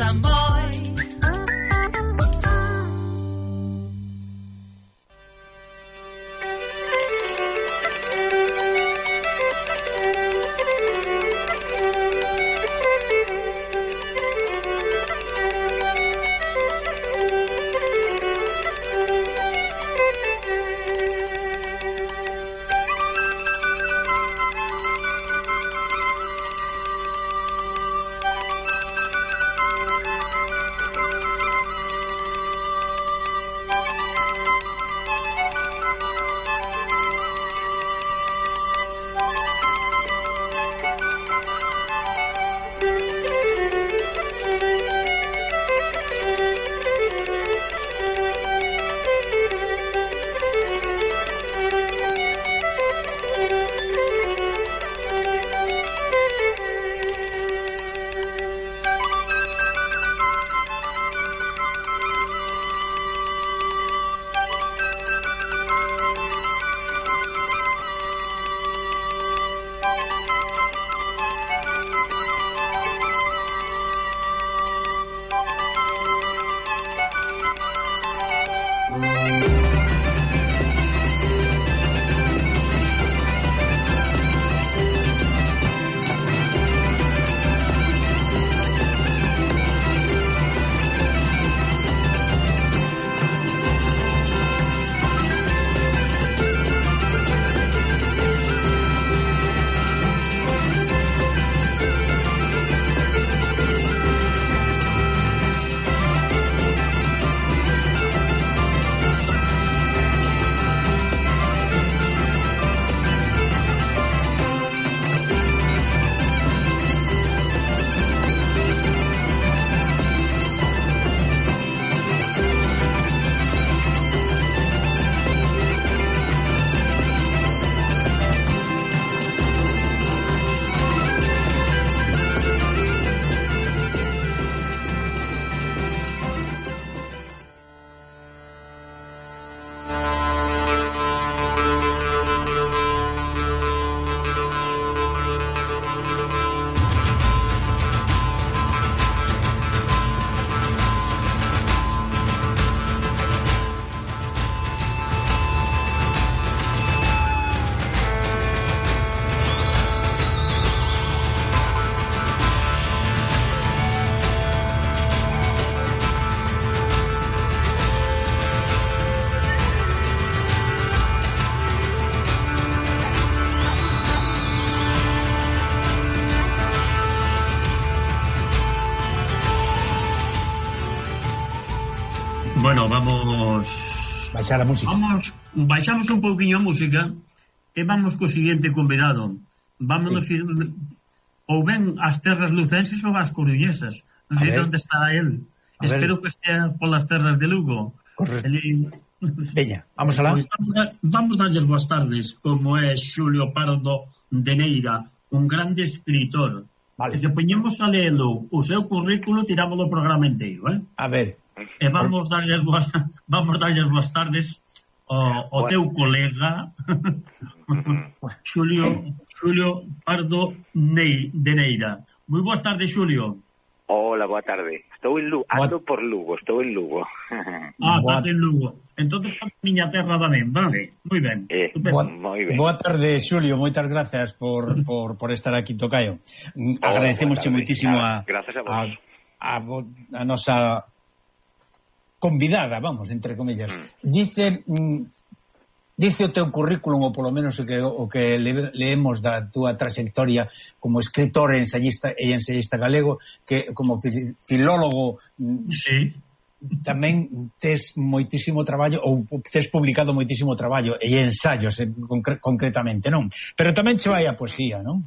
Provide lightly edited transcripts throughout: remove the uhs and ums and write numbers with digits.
gustan moi. Bueno, vamos baixar a música. Baixamos un pouquiño a música e vamos co seguinte convidado. Vámonos ir ou ben ás terras lucenses ou ás coruñesas. Non sei onde estará el. Espero que estea polas terras de Lugo. Correcto. Veña, vamos alá. Vamos darlles boas tardes, como é Xulio Pardo de Neira, un grande escritor. Vale. E se poñemos a leelo o seu currículo, tiramos o programa inteiro, A ver. E vamos darlles boas tardes ao teu colega Xulio Pardo de Neira. Moi boas tardes, Xulio. Hola, boa tarde. Estou en Lugo, ando por Lugo, estou en Lugo. Estás en Lugo. Entonces, a miña terra tamén, vale? Moi ben. Moi ben. Boa tarde, Xulio, moitas gracias por estar aquí, tocayo. Agradecemosche moitísimo a nosa convidada, vamos, entre comillas. Dice o teu currículum, ou polo menos o que leemos da túa trayectoria como escritor e ensayista galego, que como filólogo tamén tes moitísimo traballo, ou tes publicado moitísimo traballo e ensayos concretamente, non? Pero tamén che vai a poesía, non?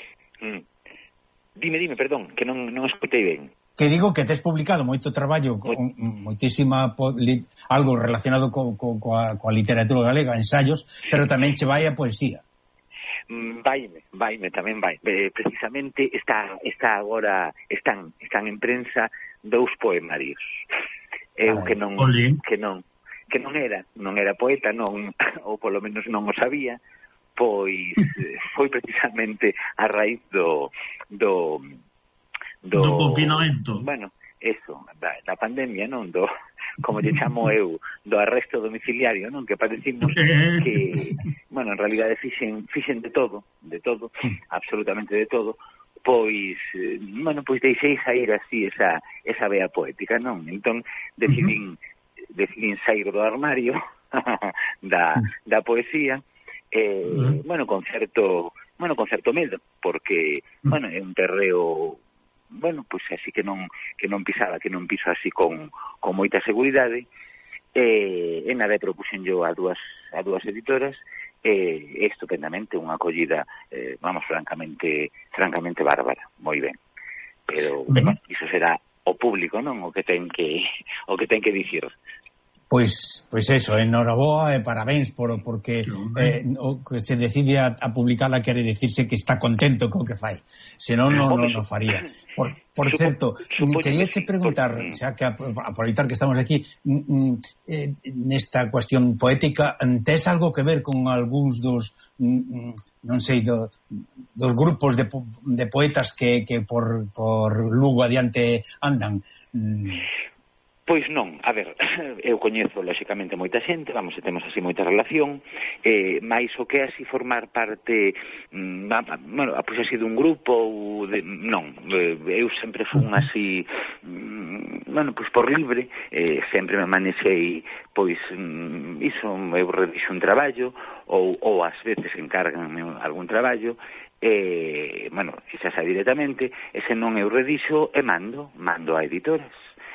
Dime, perdón, que non escutei ben. Que digo que tes publicado moito traballo, moitísima algo relacionado coa literatura galega, ensayos, pero tamén che vai a poesía. Vaime, tamén vai. Precisamente están en prensa 2 poemarios. Eu que non era poeta, non, ou polo menos non o sabía, pois foi precisamente a raíz do confinamento. Bueno, eso, da pandemia, non? Como lle chamo eu, do arresto domiciliario, non? Que padecimos que, bueno, en realidade fixen de todo, absolutamente de todo, pois, bueno, pois deixei sair así esa vea poética, non? Entón, decidín sair do armario da poesía, bueno, con certo medo, porque, bueno, é un terreo, bueno, pois así que non piso así con moita seguridade, e nada, propuxen yo a dúas editoras, estupendamente, unha acollida, vamos, francamente bárbara, moi ben. Pero, bueno, iso será o público, non? O que ten que dicir. Pois eso, enhoraboa e parabéns porque o que se decide a publicarla quere decirse que está contento co que fai, senón non faría. Por certo, queríache preguntar, xa que aproveitar que estamos aquí, nesta cuestión poética, tes algo que ver con algúns dos, non sei, dos grupos de poetas que por Lugo adiante andan? Pois non, a ver, eu coñezo lóxicamente moita xente, vamos, e temos así moita relación, mais o que é así formar parte, bueno, pois así dun grupo, non, eu sempre fun así, bueno, pois por libre, sempre me manexei, pois, iso, eu redixo un traballo, ou ás veces encárganme algún traballo, bueno, xa sai directamente, e se non eu redixo, e mando a editoras.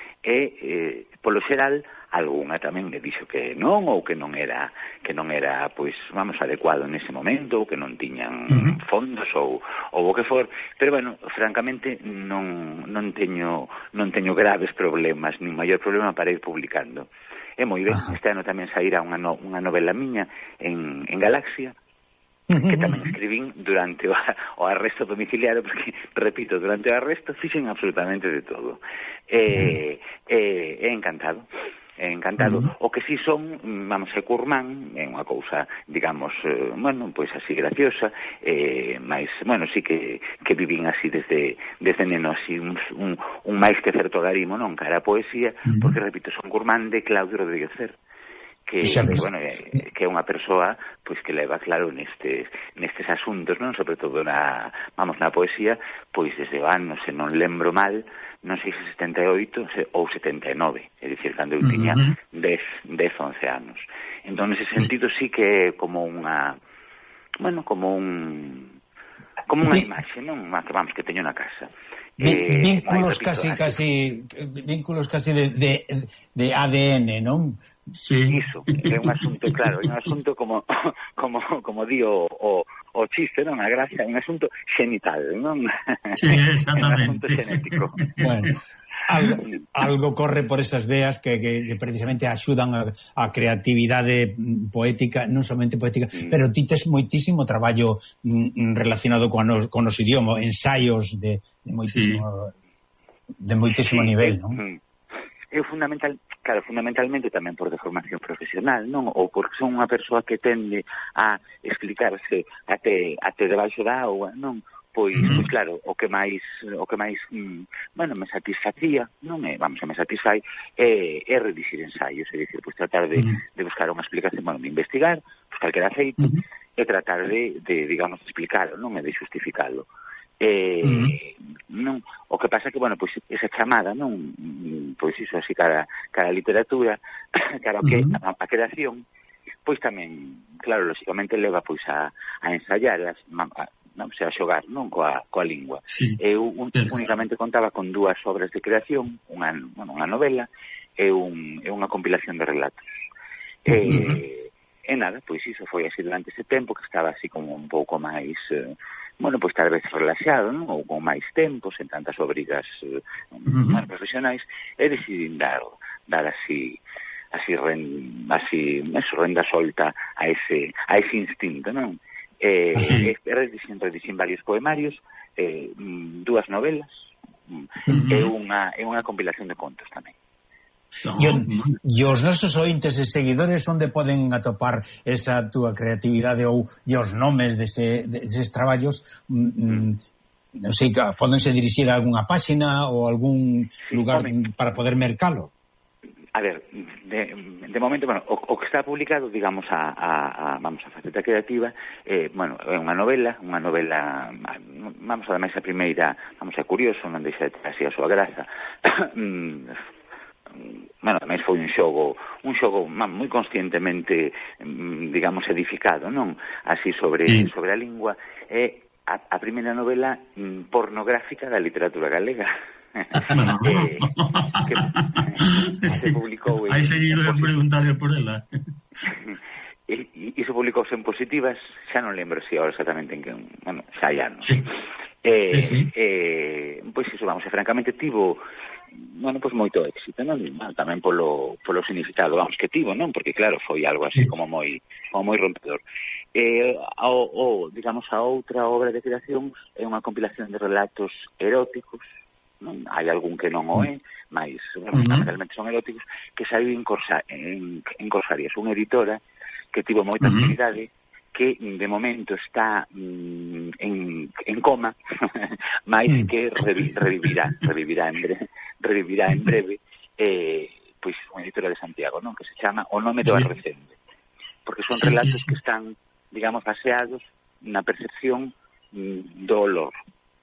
E polo xeral algunha tamén me dixo que non, ou que non era pois, vamos, adecuado nese momento, ou que non tiñan fondos ou o que for, pero bueno, francamente non teño graves problemas, nin maior problema para ir publicando. É moi ben, este ano tamén sairá unha novela miña en Galaxia, que tamén escribín durante o arresto domiciliario, porque, repito, durante o arresto fixen absolutamente de todo. Encantado. O que si son, vamos, é curmán, é unha cousa, digamos, bueno, pois así graciosa, mas, bueno, sí que vivín así desde neno, así un máis que certo garimo, non, cara a poesía, porque, repito, son curmán de Claudio Rodríguez Cer, que bueno, que é unha persoa pois que leva claro nestes asuntos, non, sobre todo na poesía, pois desde o ano, se non lembro mal, non sei se 78 ou 79, é dicir, cando eu tiña 10, 11 anos. Entón, nese sentido, sí que é como unha, bueno, como unha imaxe, non? Que vamos, que teño na casa. Vínculos casi de ADN, non? Sí. Iso, é un asunto, claro, é un asunto como di o chiste, non? A gracia, é un asunto xenital, non? Sí, Un asunto exactamente. xenético. Bueno, algo corre por esas veas que precisamente axudan a creatividade poética, non somente poética, pero ti tes moitísimo traballo relacionado con os idiomas, ensaios de moitísimo nivel, non? É fundamentalmente tamén por deformación profesional, non? Ou porque son unha persoa que tende a explicarse até debaixo da auga, non? Pois claro, o que máis bueno, me satisfacía, non é, vamos, me satisfai é redixir ensaios, é dicir, pois tratar de buscar unha explicación, bueno, de investigar, pois calquera feito, e tratar de digamos, explicarlo, non é de justificalo. Non, o que pasa que, bueno, pois esa chamada, non, pois iso así cara a literatura, cara a creación, pois tamén, claro, lógicamente leva pois a ensayar, non sei, a xogar, non, coa lingua. Eu únicamente contaba con 2 obras de creación, unha novela e unha compilación de relatos. E nada, pois iso foi así durante ese tempo, que estaba así como un pouco máis, bueno, pois tal vez relaxado, non? Ou con máis tempo, sen tantas obrigas máis profesionais, e decidín dar así renda solta a ese instinto, non? Redixen varios poemarios, 2 novelas, e unha compilación de contos tamén. E os nosos ointes e seguidores onde poden atopar esa túa creatividade ou os nomes deses traballos non sei, pódense dirixir a algunha páxina ou algún lugar para poder mercalo? A ver, de momento, bueno, o que está publicado, digamos, a faceta creativa, bueno, é unha novela, vamos, ademais, a primeira, vamos, é curioso, non deixa de ter así a súa graza. Bueno, ademais foi un xogo moi conscientemente, digamos, edificado, non? Así sobre a lingua, é a primeira novela pornográfica da literatura galega. Que se publicou aí sería preguntarle por ela. E se publicouse en Positivas, xa non lembro se ahora exactamente en que, bueno, xa hai anos. Pois iso, vamos, francamente tivo, bueno, pois moito éxito, non? Tamén polo significado, vamos, que tivo, non? Porque claro, foi algo así como moi rompedor. Digamos, a outra obra de creación é unha compilación de relatos eróticos, non? Hai algún que non o é, mas realmente son eróticos, que saiu en Corsarias, unha editora que tivo moita actividade, que de momento está en coma, mas que revivirá en breve, pois unha editora de Santiago, non? Que se chama O nome do arrecende, porque son relatos que están, digamos, baseados na percepción do olor,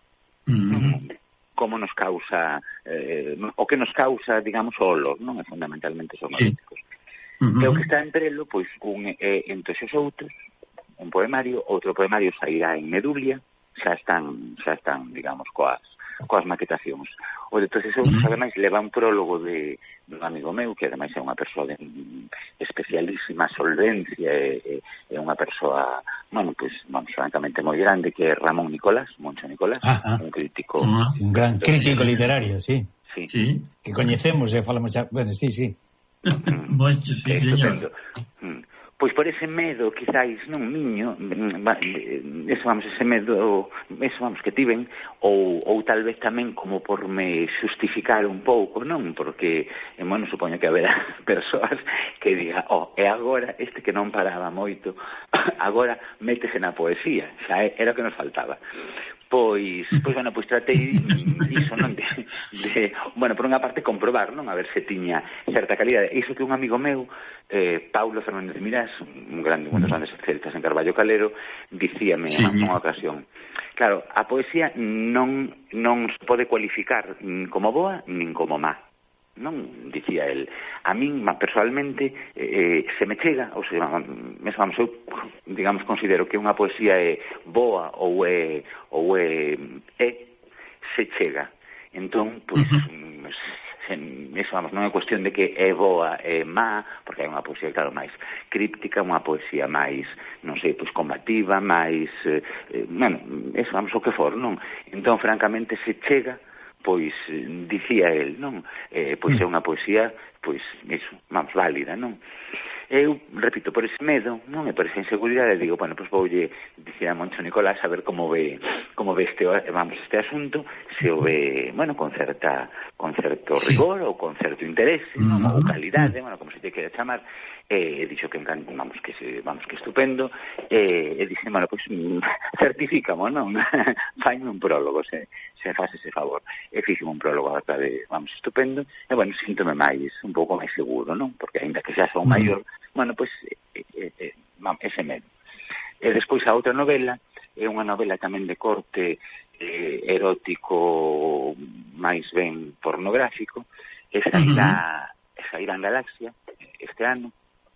como nos causa, o que nos causa, digamos, o olor, non? Fundamentalmente son eróticos. E o que está en prelo, pois, entre os outros, un poemario, outro poemario sairá en Medulia, xa están, digamos, coas maquetacións. O de todos esos, ademais, leva un prólogo de un amigo meu, que ademais é unha persoa de especialísima solvencia, é unha persoa, bueno, pois, vamos, francamente moi grande, que é Ramón Nicolás, Moncho Nicolás, un crítico... Un gran crítico literario, sí. Sí. Que coñecemos, falamos xa... Bueno, sí. Moncho, sí, señor. Pois por ese medo, quizáis, non, miño, ese medo, que tiven, ou tal vez tamén como por me justificar un pouco, non? Porque, bueno, supoño que haberá persoas que diga, e agora, este que non paraba moito, agora métese na poesía, xa era o que nos faltaba. Pois tratei iso, non? Bueno, por unha parte comprobar, non? A ver se tiña certa calidade. Iso que un amigo meu, Paulo Fernández Mirás, un dos grandes especialistas en Carballo Calero, dicíame nunha ocasión, claro, a poesía non se pode cualificar como boa nin como má. Non, dicía el, a min personalmente se me chega, ou seja, vamos, eu, digamos, considero que unha poesía é boa ou é se chega. Entón, pois, eso, vamos, non é cuestión de que é boa, é má, porque hai unha poesía, claro, máis críptica, unha poesía máis, non sei, pois combativa, máis, bueno, eso, vamos, o que for, non? Entón, francamente, se chega, pois, dicía el, non? Pois é unha poesía, pois, iso, vamos, válida, non? Eu, repito, por ese medo, non? E por esa inseguridade, digo, bueno, pois voulle dicir a Moncho Nicolás a ver como ve este asunto, se o ve, bueno, con certo rigor ou con certo interés, non? Ou calidade, bueno, como se te quere chamar, e dixo que vamos, que estupendo, e dixe, bueno, pois, certifícamo, non? Faime un prólogo, se faz ese favor. E fixo un prólogo a de, vamos, estupendo, e, bueno, síntome un pouco máis seguro, non? Porque, ainda que xa son maior, bueno, pois, ese medo. E despois a outra novela, é unha novela tamén de corte erótico, máis ben pornográfico, e sairá en Galaxia este ano,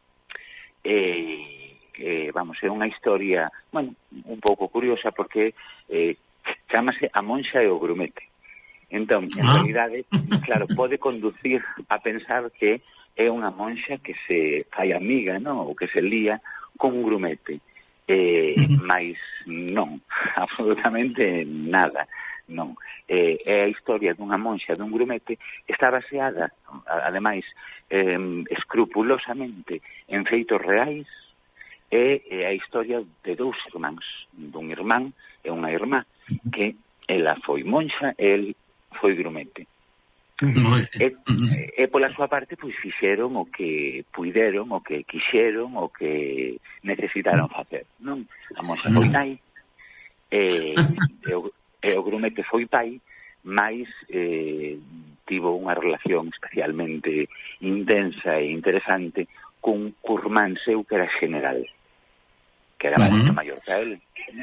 vamos, é unha historia, bueno, un pouco curiosa, porque chamase A monxa e o grumete. Entón, en realidade, claro, pode conducir a pensar que é unha monxa que se fai amiga, non? Ou que se lía con un grumete. Mais non, absolutamente nada, non. É a historia dunha monxa dun grumete, está baseada, ademais, escrupulosamente en feitos reais, é a historia de dous irmáns, dun irmán e unha irmá, que ela foi monxa e el foi grumete. E pola súa parte, pois, fixeron o que puideron, o que quixeron, o que necesitaron facer, non? A monxa foi nai, e o grumete Grumete foi pai, mais tivo unha relación especialmente intensa e interesante cun curmán seu que era general, que era moito maior que él.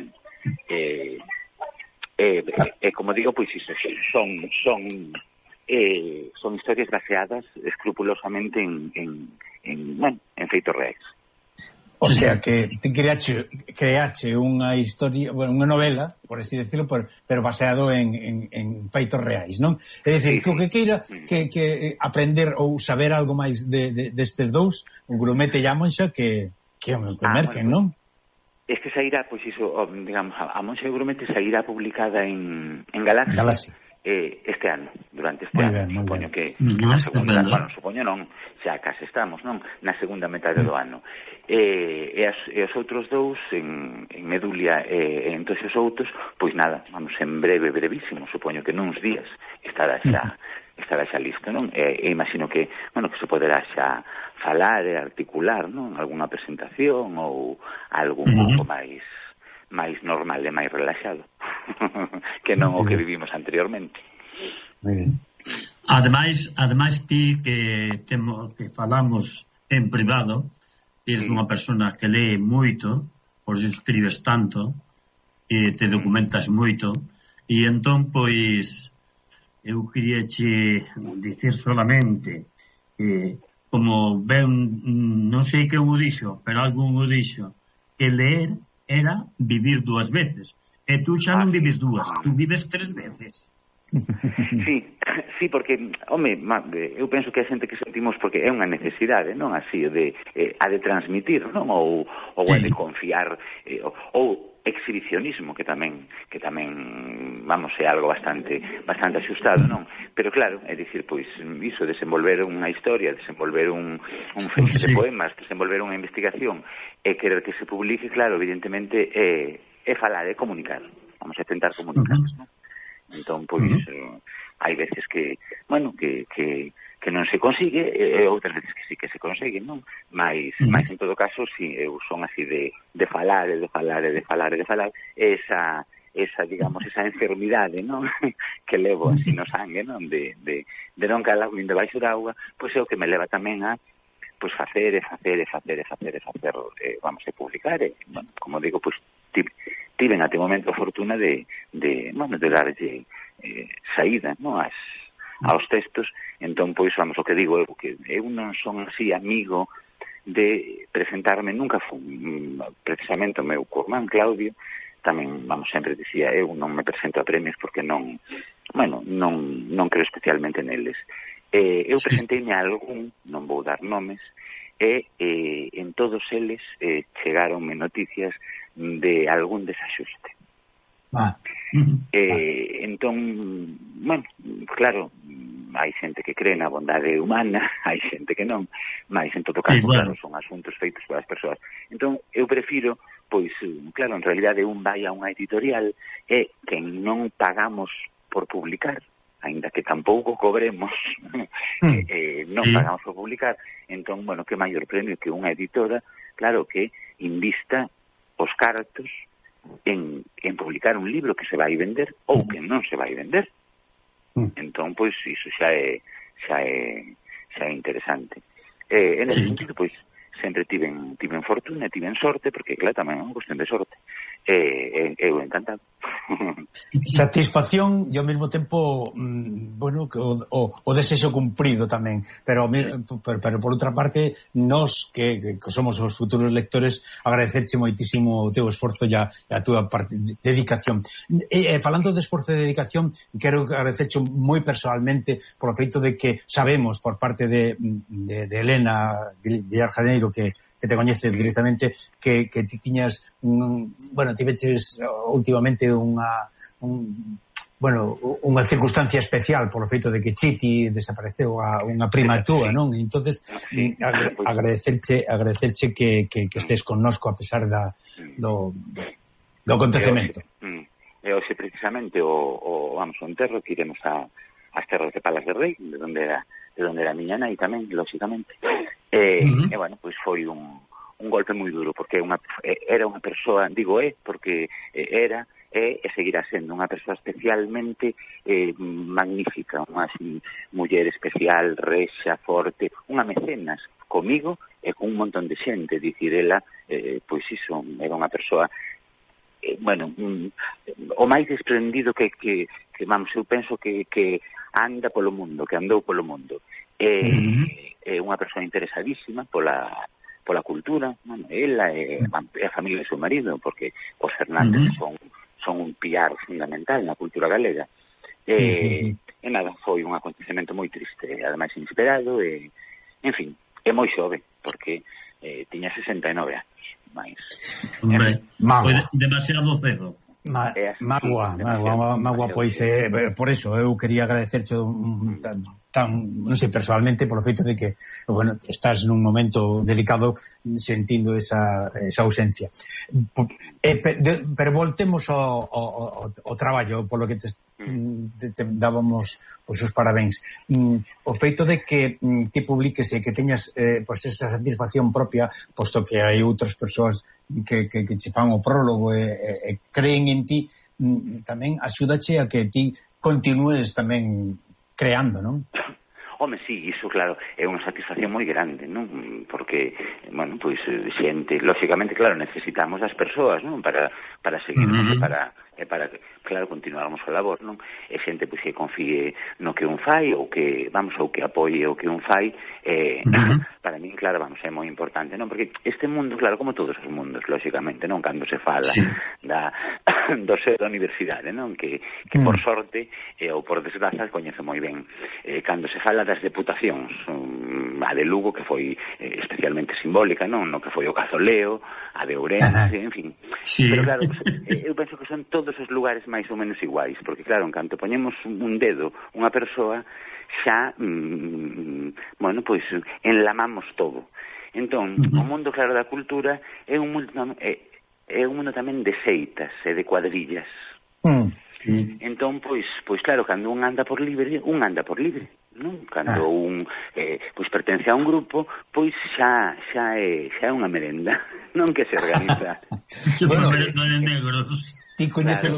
Como digo, pois iso son historias baseadas escrupulosamente en feitos reais. O sea, que te creache unha historia, bueno, unha novela, por así decirlo, pero baseado en feitos reais, non? É dicir, que o que queira que aprender ou saber algo máis destes dous, o Grumete e a Monxa, que merquen, non? Este sairá, pois iso, digamos, a Monxa e o Grumete sairá publicada en Galaxia. Este ano, durante este ano, supoño que na segunda, bueno, supoño non, xa case estamos, non? Na segunda metade do ano. E os outros dous, en Medulia e en todos os outros, pois nada, vamos, en brevísimo, supoño que nuns días estará xa listo, non? E imagino que, bueno, que se poderá xa falar e articular, non? Alguna presentación ou algo un pouco máis normal e máis relaxado que non o que vivimos anteriormente. Ademais ti que falamos en privado, eres unha persona que lee moito, por iso escribes tanto e te documentas moito, e entón pois eu queria dicir solamente como ben, non sei que o dixo, pero algún o dixo, que ler era vivir dúas veces. E tú xa non vives dúas, tú vives 3 veces. Sí, porque, home, eu penso que a xente que sentimos porque é unha necesidade, non así, a de transmitir, non? Ou a de confiar, ou exhibicionismo, que tamén, vamos, é algo bastante axustado, non? Pero claro, é dicir, pois, iso, desenvolver unha historia, desenvolver un feixe de poemas, desenvolver unha investigación, e querer que se publique, claro, evidentemente, é falar, é comunicar. Vamos a tentar comunicar, non? Entón, pois, hai veces que, bueno, que non se consigue, e outras veces que sí que se consigue, non? Mas en todo caso, si eu son así de falar, esa, digamos, esa enfermidade, non? Que levo así no sangue, non? De non calar nin debaixo da auga, pois é o que me leva tamén a pois facer, vamos a publicar, bueno, como digo, pois tiven até o momento a fortuna de darlle saída, non, aos textos. Entón, pois, vamos, o que digo eu, que eu non son así amigo de presentarme, nunca fui, precisamente o meu curmán Claudio tamén, vamos, sempre dicía, eu non me presento a premios porque non creo especialmente neles. Eu presenteime a algún, non vou dar nomes, e en todos eles chegaronme noticias de algún desaxuste. Entón, bueno, claro, hai xente que cree na bondade humana, hai xente que non, mas en todo caso, claro, son asuntos feitos polas persoas. Entón, eu prefiro, pois, claro, en realidade un vai a unha editorial e que non pagamos por publicar, aínda que tampouco cobremos, non pagamos por publicar. Entón, bueno, que maior premio que unha editora, claro, que invista os cartos en publicar un libro que se vai vender ou que non se vai vender. Entón, pois, iso xa é interesante. En ese sentido, pois, sempre tiven fortuna, tiven sorte, porque, claro, tamén é unha cuestión de sorte. Eu encantado. Satisfacción e ao mesmo tempo, bueno, o desexo cumprido tamén, pero por outra parte, nós que somos os futuros lectores, agradecerche moitísimo o teu esforzo e a túa dedicación. Falando de esforzo e dedicación, quero agradecerche moi personalmente polo feito de que sabemos por parte de Elena Villar Janeiro, que te coñece directamente, que ti tiñas tiveches últimamente unha circunstancia especial polo feito de que Chiti desapareceu a unha prima túa, non? Entonces, agradecerche que estés connosco a pesar do acontecemento. E hoxe precisamente o enterro que iremos ás terras de Palas de Rei, de onde era miña nai tamén, lóxicamente. E bueno, pois foi un golpe moi duro, porque era unha persoa, digo porque era e seguirá sendo unha persoa especialmente magnífica, unha muller especial, rexa, forte, unha mecenas comigo e con un montón de xente. Dicir, ela, pois iso, era unha persoa o máis desprendido que vamos, eu penso que anda polo mundo, que andou polo mundo. É unha persoa interesadísima pola cultura, ela e a familia do seu marido, porque os Fernández son un piar fundamental na cultura galega. E nada, foi un acontecemento moi triste, ademais inesperado, en fin, é moi xove, porque tiña 69 anos. Hombre, foi demasiado cedo. Magua, pois por eso eu quería agradecerche tan, non sei, personalmente, polo feito de que, bueno, estás nun momento delicado sentindo esa ausencia. Pero voltemos ao traballo, polo que te dábamos os parabéns. O feito de que te publiques e que teñas esa satisfacción propia, posto que hai outras persoas que che fan o prólogo e creen en ti, tamén axúdache a que ti continúes tamén creando, non? Home, sí, iso, claro, é unha satisfacción moi grande, non? Porque, bueno, pois, xente, lógicamente, claro, necesitamos as persoas, non? Para seguir, para, claro, continuarmos a labor, non? E xente, pois, que confíe no que un fai, ou que, vamos, ou que apoie o que un fai, para min, claro, vamos, é moi importante, non? Porque este mundo, claro, como todos os mundos, lógicamente, non? Cando se fala do ser da universidade, non? Que por sorte, ou por desgraza, coñezo moi ben. Cando se fala das deputacións, a de Lugo, que foi especialmente simbólica, non? No que foi o Cazoleo, a de Ourense, en fin. Sí. Pero claro, eu penso que son todos os lugares máis ou menos iguais, porque claro, en canto poñemos un dedo unha persoa, xa, bueno, pois, enlamamos todo. Entón, o mundo, claro, da cultura é un mundo tamén de seitas e de cuadrillas. Entón, pois, claro, cando un anda por libre, non? Cando un pois pertence a un grupo, pois xa é unha merenda, non, que se organiza. Bueno, merenda de negros. Ti coñécelo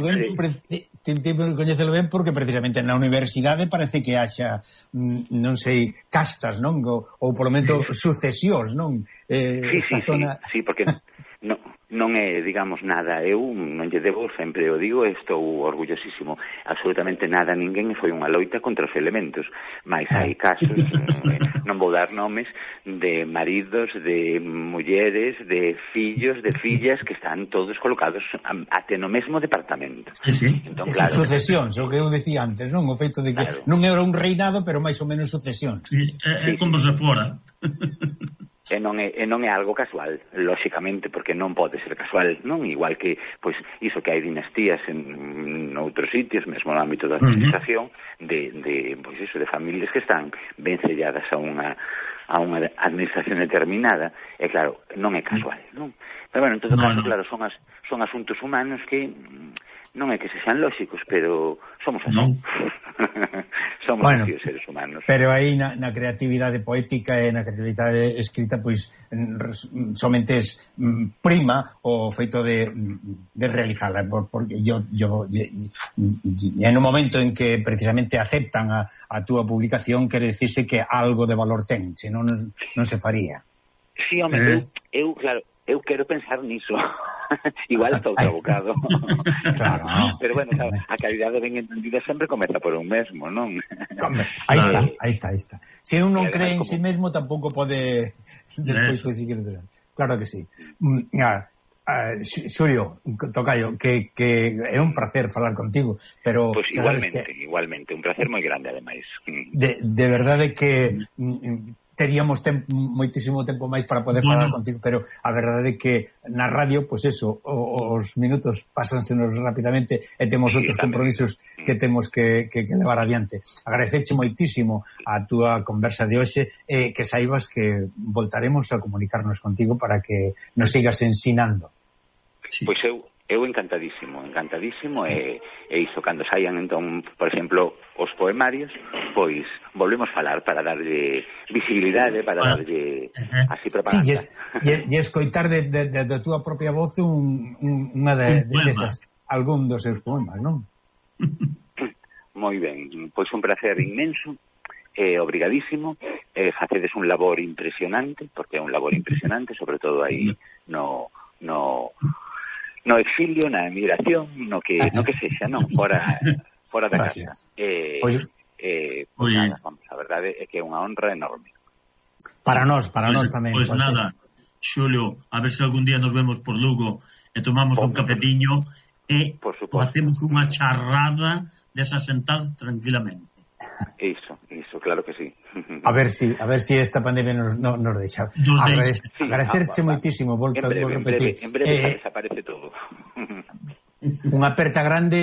ben porque precisamente na universidade parece que haxa, non sei, castas, non? Ou polo menos sucesións, non? Sí, porque non é, digamos, nada, eu non lle debo, sempre o digo, estou orgullosísimo, absolutamente nada a ninguén, e foi unha loita contra os elementos, mas hai casos, non vou dar nomes, de maridos, de mulleres, de fillos, de fillas, que están todos colocados até no mesmo departamento. Entón, claro, sucesións, o que eu decía antes, non? O feito de que non era un reinado, pero máis ou menos sucesións. É como se fora. E non é algo casual, lógicamente, porque non pode ser casual, non? Igual que, pois, iso que hai dinastías en outros sitios, mesmo no ámbito da administración, pois iso, de familias que están ben selladas a unha administración determinada, e claro, non é casual, non? Pero, bueno, en todo caso, claro, son asuntos humanos que non é que se sean lóxicos, pero somos así. Somos así os seres humanos. Pero aí na creatividade poética e na creatividade escrita, pois somente es prima o feito de realizarla, porque en un momento en que precisamente aceptan a túa publicación, quere dicirse que algo de valor ten, senón non se faría. Sí, home, eu claro, eu quero pensar niso. Igual estou trabocado. Claro. Pero, bueno, claro, a calidade ben entendida sempre comeza por un mesmo, non? Aí está. Se un non cree en si mesmo, tampouco pode despois seguir. Claro que sí. Xulio, tocayo, que é un placer falar contigo, pero pues igualmente, un placer moi grande, ademais. De verdade que teríamos moitísimo tempo máis para poder falar contigo, pero a verdade é que na radio, pois eso, os minutos pásansenos rapidamente e temos outros compromisos que temos que levar adiante. Agradecerche moitísimo a túa conversa de hoxe e que saibas que voltaremos a comunicarnos contigo para que nos sigas ensinando. Pois eu encantadísimo e iso, cando saian entón, por exemplo, os poemarios, pois volvemos falar para darlle visibilidade, para darlle así propaganda. Sí, e escoitar de túa propia voz unha desas. algún dos seus poemas, non? Moi ben, pois un placer inmenso, obrigadísimo, facedes un labor impresionante, porque é un labor impresionante, sobre todo aí no exilio, na emigración, no que sexa, non? Fora da casa. Pois nada, vamos, a verdade é que é unha honra enorme. Para nós tamén. Pois nada, Xulio, a ver se algún día nos vemos por Lugo e tomamos un cafetiño e facemos unha charrada desa sentada tranquilamente. Iso, claro que sí. A ver si esta pandemia nos deixa. Agradecerche moitísimo, volta a repetir. En breve desaparece todo. Unha aperta grande